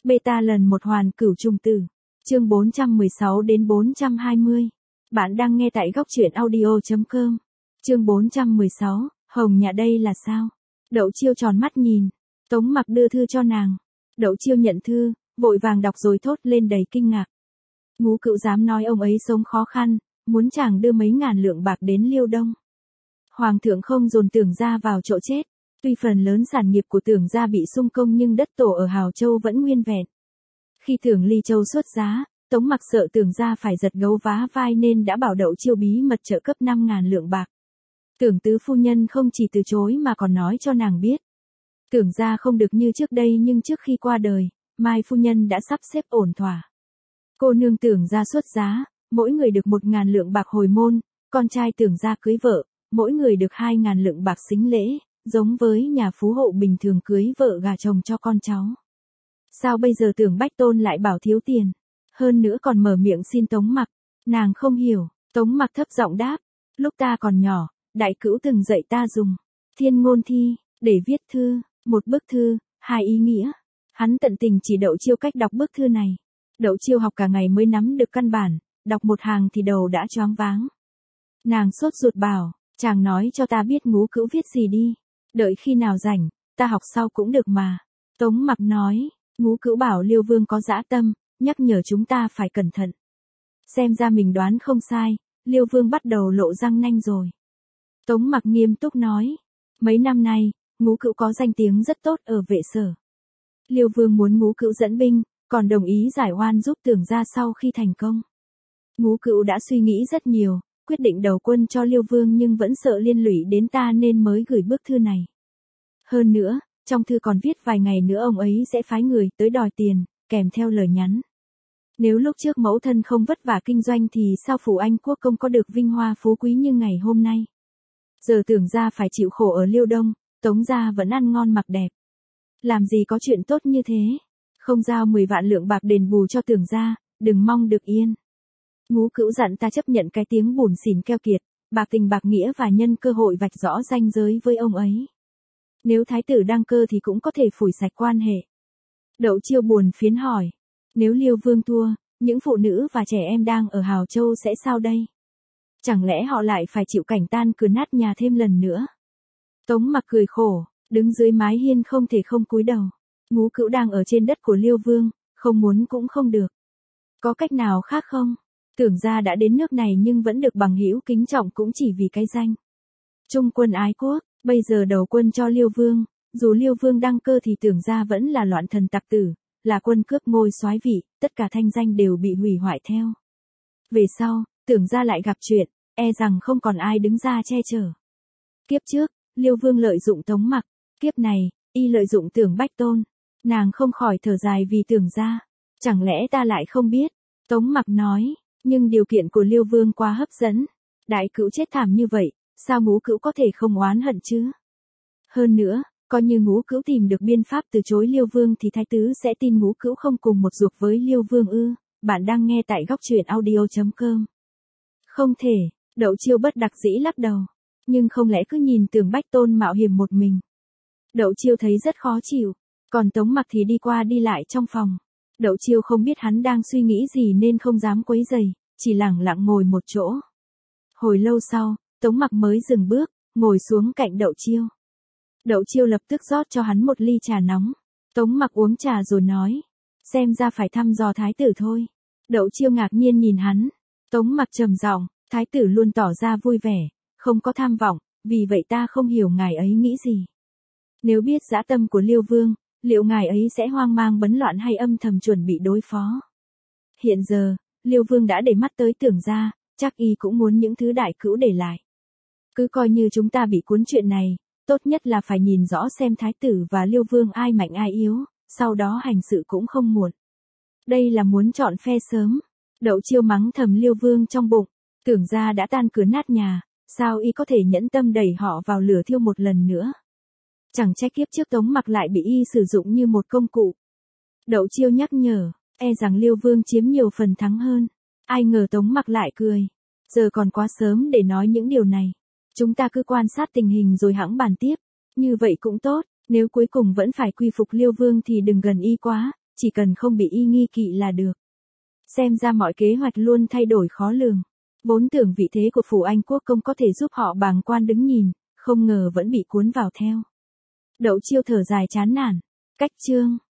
Beta lần một hoàn cửu trùng tử. Chương 416 đến 420. Bạn đang nghe tại góc truyện audio.com. Chương 416, Hồng nhà đây là sao? Đậu Chiêu tròn mắt nhìn. Tống Mặc đưa thư cho nàng. Đậu Chiêu nhận thư, vội vàng đọc rồi thốt lên đầy kinh ngạc. Ngũ Cữu dám nói ông ấy sống khó khăn, muốn chàng đưa mấy ngàn lượng bạc đến Liêu Đông. Hoàng thượng không dồn Tưởng gia vào chỗ chết. Tuy phần lớn sản nghiệp của Tưởng gia bị xung công nhưng đất tổ ở Hào Châu vẫn nguyên vẹn. Khi Tưởng Ly Châu xuất giá, Tống Mặc sợ Tưởng gia phải giật gấu vá vai nên đã bảo Đậu Chiêu bí mật trợ cấp 5.000 lượng bạc. Tưởng tứ phu nhân không chỉ từ chối mà còn nói cho nàng biết. Tưởng gia không được như trước đây nhưng trước khi qua đời, Mai phu nhân đã sắp xếp ổn thỏa. Cô nương Tưởng gia xuất giá, mỗi người được 1.000 lượng bạc hồi môn, con trai Tưởng gia cưới vợ, mỗi người được 2.000 lượng bạc sính lễ, giống với nhà phú hộ bình thường cưới vợ gả chồng cho con cháu. Sao bây giờ Tưởng Bách Tôn lại bảo thiếu tiền, hơn nữa còn mở miệng xin Tống Mặc? Nàng không hiểu. Tống Mặc thấp giọng đáp, lúc ta còn nhỏ, đại cữu từng dạy ta dùng thiên ngôn thi để viết thư, một bức thư, hai ý nghĩa. Hắn tận tình chỉ Đậu Chiêu cách đọc bức thư này. Đậu Chiêu học cả ngày mới nắm được căn bản, đọc một hàng thì đầu đã choáng váng. Nàng sốt ruột bảo, chàng nói cho ta biết Ngũ Cữu viết gì đi, đợi khi nào rảnh, ta học sau cũng được mà. Tống Mặc nói, Ngũ Cữu bảo Liêu Vương có dã tâm, nhắc nhở chúng ta phải cẩn thận. Xem ra mình đoán không sai, Liêu Vương bắt đầu lộ răng nanh rồi. Tống Mặc nghiêm túc nói, mấy năm nay, Ngũ Cữu có danh tiếng rất tốt ở Vệ Sở. Liêu Vương muốn Ngũ Cữu dẫn binh, còn đồng ý giải oan giúp Tưởng gia sau khi thành công. Ngũ Cữu đã suy nghĩ rất nhiều, quyết định đầu quân cho Liêu Vương nhưng vẫn sợ liên lụy đến ta nên mới gửi bức thư này. Hơn nữa, trong thư còn viết vài ngày nữa ông ấy sẽ phái người tới đòi tiền, kèm theo lời nhắn. Nếu lúc trước mẫu thân không vất vả kinh doanh thì sao phủ Anh quốc công có được vinh hoa phú quý như ngày hôm nay? Giờ Tưởng gia phải chịu khổ ở Liêu Đông, Tống gia vẫn ăn ngon mặc đẹp. Làm gì có chuyện tốt như thế? Không giao 10 vạn lượng bạc đền bù cho Tưởng gia, đừng mong được yên. Ngũ Cữu dặn ta chấp nhận cái tiếng bủn xỉn keo kiệt, bạc tình bạc nghĩa và nhân cơ hội vạch rõ ranh giới với ông ấy. Nếu thái tử đăng cơ thì cũng có thể phủi sạch quan hệ. Đậu Chiêu buồn phiền hỏi, nếu Liêu Vương thua, những phụ nữ và trẻ em đang ở Hào Châu sẽ sao đây? Chẳng lẽ họ lại phải chịu cảnh tan cửa nát nhà thêm lần nữa? Tống Mặc cười khổ, đứng dưới mái hiên không thể không cúi đầu. Ngũ Cữu đang ở trên đất của Liêu Vương, không muốn cũng không được. Có cách nào khác không? Tưởng gia đã đến nước này nhưng vẫn được bằng hữu kính trọng cũng chỉ vì cái danh trung quân ái quốc. Bây giờ đầu quân cho Liêu Vương, dù Liêu Vương đăng cơ thì Tưởng gia vẫn là loạn thần tặc tử, là quân cướp ngôi soái vị, tất cả thanh danh đều bị hủy hoại theo. Về sau, Tưởng gia lại gặp chuyện, e rằng không còn ai đứng ra che chở. Kiếp trước, Liêu Vương lợi dụng Tống Mặc, kiếp này, y lợi dụng Tưởng Bách Tôn. Nàng không khỏi thở dài vì Tưởng gia. Chẳng lẽ ta lại không biết? Tống Mặc nói, nhưng điều kiện của Liêu Vương quá hấp dẫn. Đại cữu chết thảm như vậy, sao Ngũ Cữu có thể không oán hận chứ? Hơn nữa, coi như Ngũ Cữu tìm được biên pháp từ chối Liêu Vương thì thái tứ sẽ tin Ngũ Cữu không cùng một ruột với Liêu Vương ư? Bạn đang nghe tại góc truyện audio.com. Không thể, Đậu Chiêu bất đắc dĩ lắc đầu. Nhưng không lẽ cứ nhìn Tưởng Bách Tôn mạo hiểm một mình? Đậu Chiêu thấy rất khó chịu, còn Tống Mặc thì đi qua đi lại trong phòng. Đậu Chiêu không biết hắn đang suy nghĩ gì nên không dám quấy rầy, chỉ lẳng lặng ngồi một chỗ. Hồi lâu sau, Tống Mặc mới dừng bước, ngồi xuống cạnh Đậu Chiêu. Đậu Chiêu lập tức rót cho hắn một ly trà nóng. Tống Mặc uống trà rồi nói, xem ra phải thăm dò thái tử thôi. Đậu Chiêu ngạc nhiên nhìn hắn. Tống Mặc trầm giọng, thái tử luôn tỏ ra vui vẻ, không có tham vọng, vì vậy ta không hiểu ngài ấy nghĩ gì. Nếu biết dã tâm của Liêu Vương, liệu ngài ấy sẽ hoang mang bấn loạn hay âm thầm chuẩn bị đối phó? Hiện giờ, Liêu Vương đã để mắt tới Tưởng gia, chắc y cũng muốn những thứ đại cữu để lại. Cứ coi như chúng ta bị cuốn chuyện này, tốt nhất là phải nhìn rõ xem thái tử và Liêu Vương ai mạnh ai yếu, sau đó hành sự cũng không muộn. Đây là muốn chọn phe sớm. Đậu Chiêu mắng thầm Liêu Vương trong bụng, Tưởng gia đã tan cửa nát nhà, sao y có thể nhẫn tâm đẩy họ vào lửa thiêu một lần nữa? Chẳng trách kiếp trước Tống Mặc lại bị y sử dụng như một công cụ. Đậu Chiêu nhắc nhở, e rằng Liêu Vương chiếm nhiều phần thắng hơn. Ai ngờ Tống Mặc lại cười. Giờ còn quá sớm để nói những điều này. Chúng ta cứ quan sát tình hình rồi hẵng bàn tiếp. Như vậy cũng tốt, nếu cuối cùng vẫn phải quy phục Liêu Vương thì đừng gần y quá, chỉ cần không bị y nghi kỵ là được. Xem ra mọi kế hoạch luôn thay đổi khó lường. Vốn tưởng vị thế của phủ Anh quốc công có thể giúp họ bàng quan đứng nhìn, không ngờ vẫn bị cuốn vào theo. Đậu Chiêu thở dài chán nản. Cách chương